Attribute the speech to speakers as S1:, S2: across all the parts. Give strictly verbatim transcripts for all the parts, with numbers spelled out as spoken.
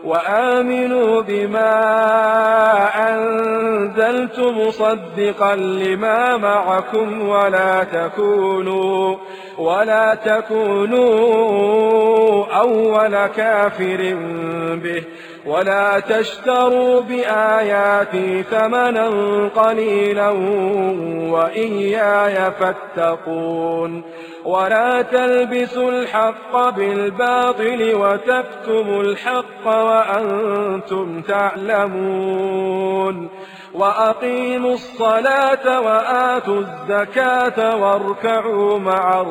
S1: وآمنوا بما أنزلت مصدقا لما معكم ولا تكونوا ولا تكونوا أول كافر به ولا تشتروا بآياتي ثمنا قليلا وإياي فاتقون ولا تلبسوا الحق بالباطل وتكتموا الحق وأنتم تعلمون وأقيموا الصلاة وآتوا الزكاة واركعوا مع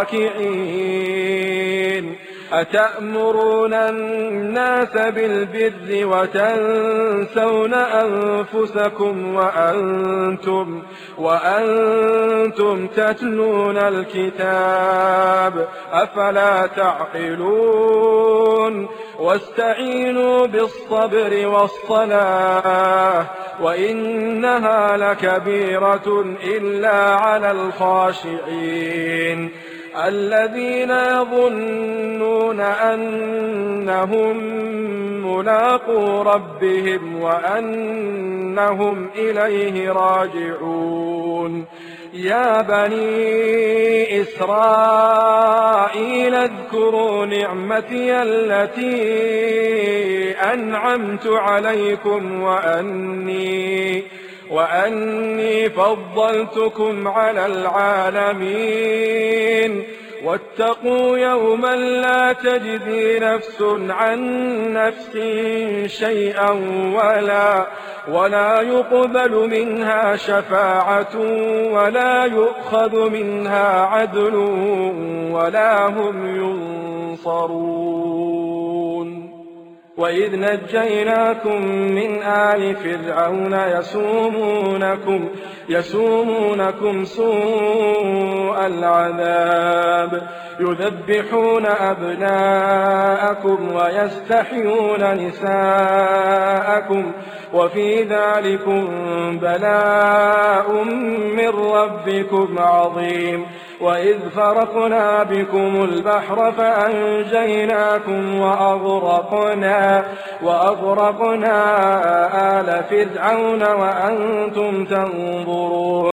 S1: الراكعين أتأمرون الناس بالبر وتنسون أنفسكم وأنتم, وأنتم تتلون الكتاب أفلا تعقلون واستعينوا بالصبر والصلاة وإنها لكبيرة إلا على الخاشعين الذين يظنون أنهم ملاقو ربهم وأنهم إليه راجعون يا بني إسرائيل اذكروا نعمتي التي أنعمت عليكم وأني وأني فضلتكم على العالمين واتقوا يوما لا تجزي نفس عن نفس شيئا ولا, ولا يقبل منها شفاعة ولا يؤخذ منها عدل ولا هم ينصرون وإذ نجيناكم من آل فرعون يسومونكم, يسومونكم سوء العذاب يذبحون أبناءكم ويستحيون نساءكم وفي ذلكم بلاء من ربكم عظيم وإذ فرقنا بكم البحر فأنجيناكم وأغرقنا, وأغرقنا آل فرعون وأنتم تنظرون